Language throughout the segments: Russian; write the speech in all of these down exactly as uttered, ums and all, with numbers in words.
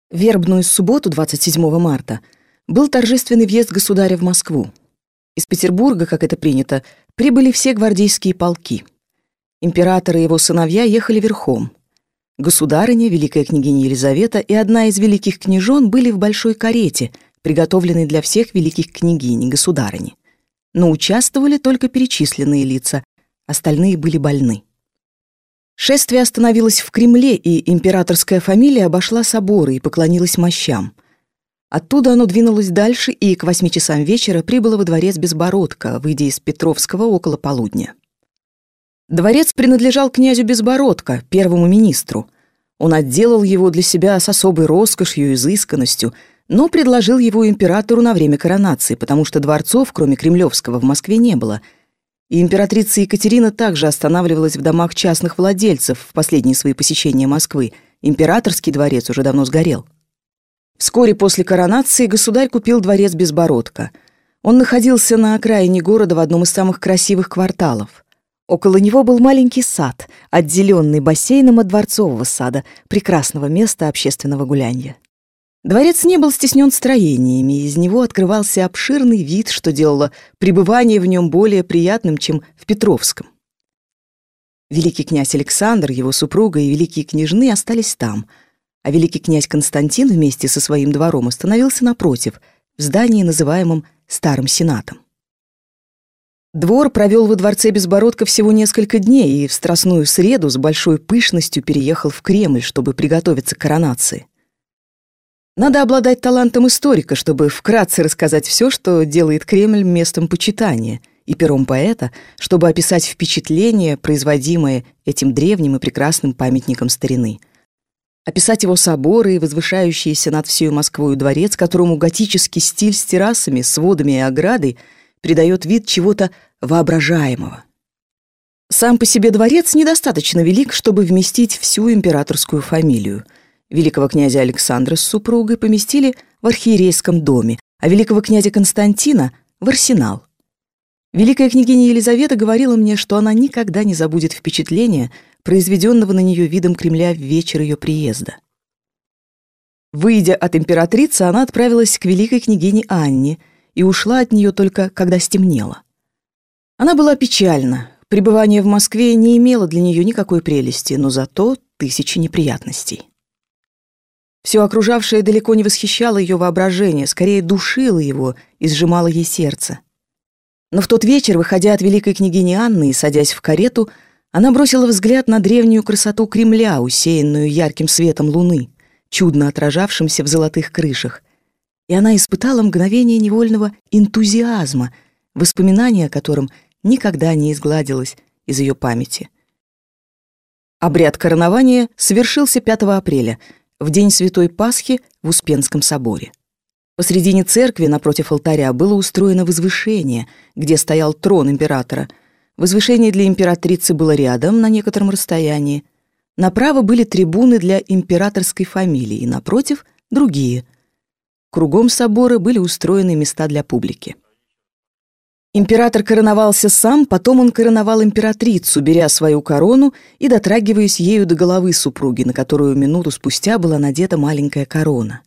В вербную субботу, двадцать седьмого марта, был торжественный въезд государя в Москву. Из Петербурга, как это принято, прибыли все гвардейские полки. Император и его сыновья ехали верхом. Государыня, великая княгиня Елизавета и одна из великих княжон были в большой карете, приготовленной для всех великих княгинь и государыни. Но участвовали только перечисленные лица, остальные были больны. Шествие остановилось в Кремле, и императорская фамилия обошла соборы и поклонилась мощам. Оттуда оно двинулось дальше и к восьми часам вечера прибыло во дворец Безбородко, выйдя из Петровского около полудня. Дворец принадлежал князю Безбородко, первому министру. Он отделал его для себя с особой роскошью и изысканностью, но предложил его императору на время коронации, потому что дворцов, кроме Кремлевского, в Москве не было. И императрица Екатерина также останавливалась в домах частных владельцев в последние свои посещения Москвы. Императорский дворец уже давно сгорел. Вскоре после коронации государь купил дворец Безбородко. Он находился на окраине города в одном из самых красивых кварталов. Около него был маленький сад, отделенный бассейном от дворцового сада, прекрасного места общественного гулянья. Дворец не был стеснен строениями, из него открывался обширный вид, что делало пребывание в нем более приятным, чем в Петровском. Великий князь Александр, его супруга и великие княжны остались там, а великий князь Константин вместе со своим двором остановился напротив, в здании, называемом Старым Сенатом. Двор провел во дворце Безбородко всего несколько дней и в Страстную среду с большой пышностью переехал в Кремль, чтобы приготовиться к коронации. Надо обладать талантом историка, чтобы вкратце рассказать все, что делает Кремль местом почитания, и пером поэта, чтобы описать впечатление, производимое этим древним и прекрасным памятником старины. Описать его соборы и возвышающийся над всей Москвой дворец, которому готический стиль с террасами, сводами и оградой придает вид чего-то воображаемого. Сам по себе дворец недостаточно велик, чтобы вместить всю императорскую фамилию. Великого князя Александра с супругой поместили в архиерейском доме, а великого князя Константина — в арсенал. Великая княгиня Елизавета говорила мне, что она никогда не забудет впечатления, произведенного на нее видом Кремля в вечер ее приезда. Выйдя от императрицы, она отправилась к великой княгине Анне и ушла от нее только когда стемнело. Она была печальна, пребывание в Москве не имело для нее никакой прелести, но зато тысячи неприятностей. Все окружавшее далеко не восхищало ее воображение, скорее душило его и сжимало ей сердце. Но в тот вечер, выходя от великой княгини Анны и садясь в карету, она бросила взгляд на древнюю красоту Кремля, усеянную ярким светом луны, чудно отражавшимся в золотых крышах, и она испытала мгновение невольного энтузиазма, воспоминание о котором никогда не изгладилось из ее памяти. Обряд коронования совершился пятого апреля, в день Святой Пасхи в Успенском соборе. Посредине церкви, напротив алтаря, было устроено возвышение, где стоял трон императора. Возвышение для императрицы было рядом, на некотором расстоянии. Направо были трибуны для императорской фамилии, и напротив — другие. Кругом собора были устроены места для публики. Император короновался сам, потом он короновал императрицу, беря свою корону и дотрагиваясь ею до головы супруги, на которую минуту спустя была надета маленькая корона.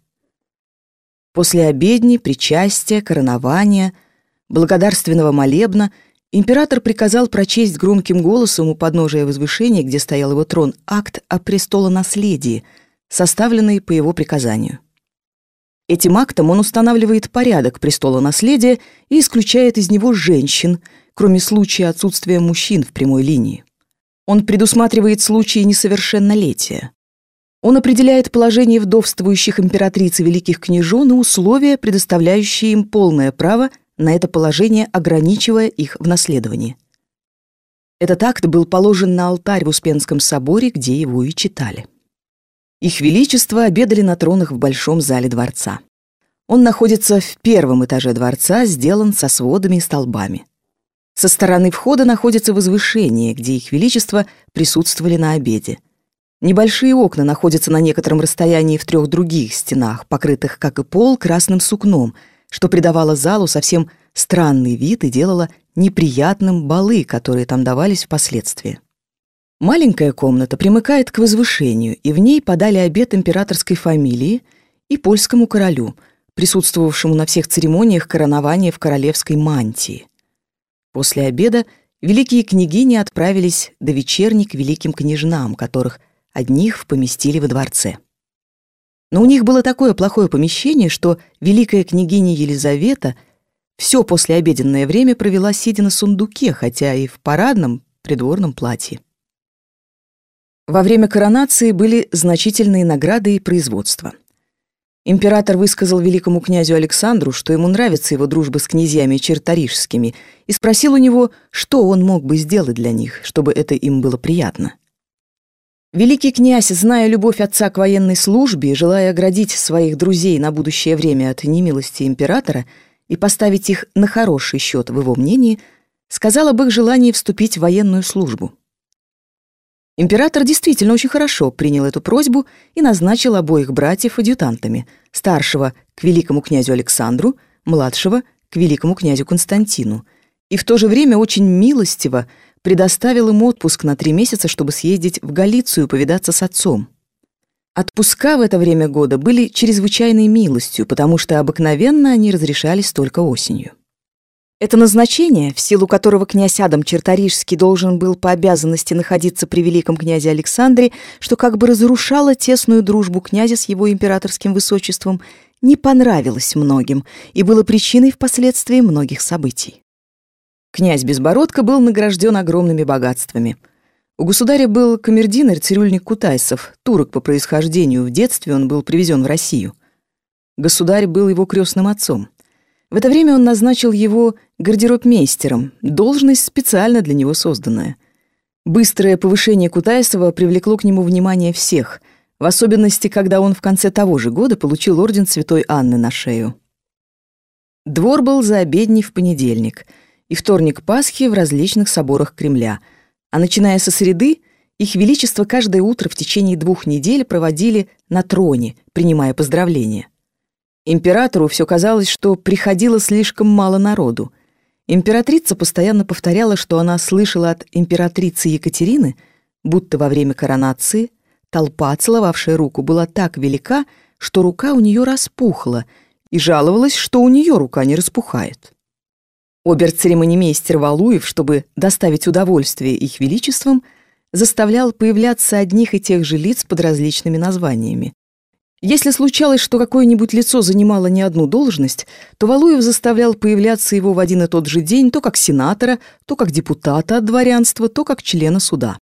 После обедни, причастия, коронования, благодарственного молебна император приказал прочесть громким голосом у подножия возвышения, где стоял его трон, акт о престолонаследии, составленный по его приказанию. Этим актом он устанавливает порядок престолонаследия и исключает из него женщин, кроме случая отсутствия мужчин в прямой линии. Он предусматривает случаи несовершеннолетия. Он определяет положение вдовствующих императриц и великих княжон и условия, предоставляющие им полное право на это положение, ограничивая их в наследовании. Этот акт был положен на алтарь в Успенском соборе, где его и читали. Их Величество обедали на тронах в большом зале дворца. Он находится в первом этаже дворца, сделан со сводами и столбами. Со стороны входа находится возвышение, где Их Величество присутствовали на обеде. Небольшие окна находятся на некотором расстоянии в трех других стенах, покрытых, как и пол, красным сукном, что придавало залу совсем странный вид и делало неприятным балы, которые там давались впоследствии. Маленькая комната примыкает к возвышению, и в ней подали обед императорской фамилии и польскому королю, присутствовавшему на всех церемониях коронования в королевской мантии. После обеда великие княгини отправились до вечерни к великим княжнам, которых одних поместили во дворце. Но у них было такое плохое помещение, что великая княгиня Елизавета все послеобеденное время провела сидя на сундуке, хотя и в парадном придворном платье. Во время коронации были значительные награды и производства. Император высказал великому князю Александру, что ему нравится его дружба с князьями черторижскими, и спросил у него, что он мог бы сделать для них, чтобы это им было приятно. Великий князь, зная любовь отца к военной службе, желая оградить своих друзей на будущее время от немилости императора и поставить их на хороший счет в его мнении, сказал об их желании вступить в военную службу. Император действительно очень хорошо принял эту просьбу и назначил обоих братьев адъютантами, старшего к великому князю Александру, младшего к великому князю Константину, и в то же время очень милостиво предоставил им отпуск на три месяца, чтобы съездить в Галицию повидаться с отцом. Отпуска в это время года были чрезвычайной милостью, потому что обыкновенно они разрешались только осенью. Это назначение, в силу которого князь Адам Черторижский должен был по обязанности находиться при великом князе Александре, что как бы разрушало тесную дружбу князя с его императорским высочеством, не понравилось многим и было причиной впоследствии многих событий. Князь Безбородко был награжден огромными богатствами. У государя был камердинер цирюльник Кутайсов, турок по происхождению, в детстве он был привезен в Россию. Государь был его крестным отцом. В это время он назначил его гардеробмейстером, должность специально для него созданная. Быстрое повышение Кутайсова привлекло к нему внимание всех, в особенности, когда он в конце того же года получил орден Святой Анны на шею. Двор был за обедней в понедельник, и вторник Пасхи в различных соборах Кремля, а начиная со среды, их величество каждое утро в течение двух недель проводили на троне, принимая поздравления. Императору все казалось, что приходило слишком мало народу. Императрица постоянно повторяла, что она слышала от императрицы Екатерины, будто во время коронации толпа, целовавшая руку, была так велика, что рука у нее распухла, и жаловалась, что у нее рука не распухает. Обер-церемонимейстер Валуев, чтобы доставить удовольствие их величествам, заставлял появляться одних и тех же лиц под различными названиями. Если случалось, что какое-нибудь лицо занимало не одну должность, то Валуев заставлял появляться его в один и тот же день то как сенатора, то как депутата от дворянства, то как члена суда.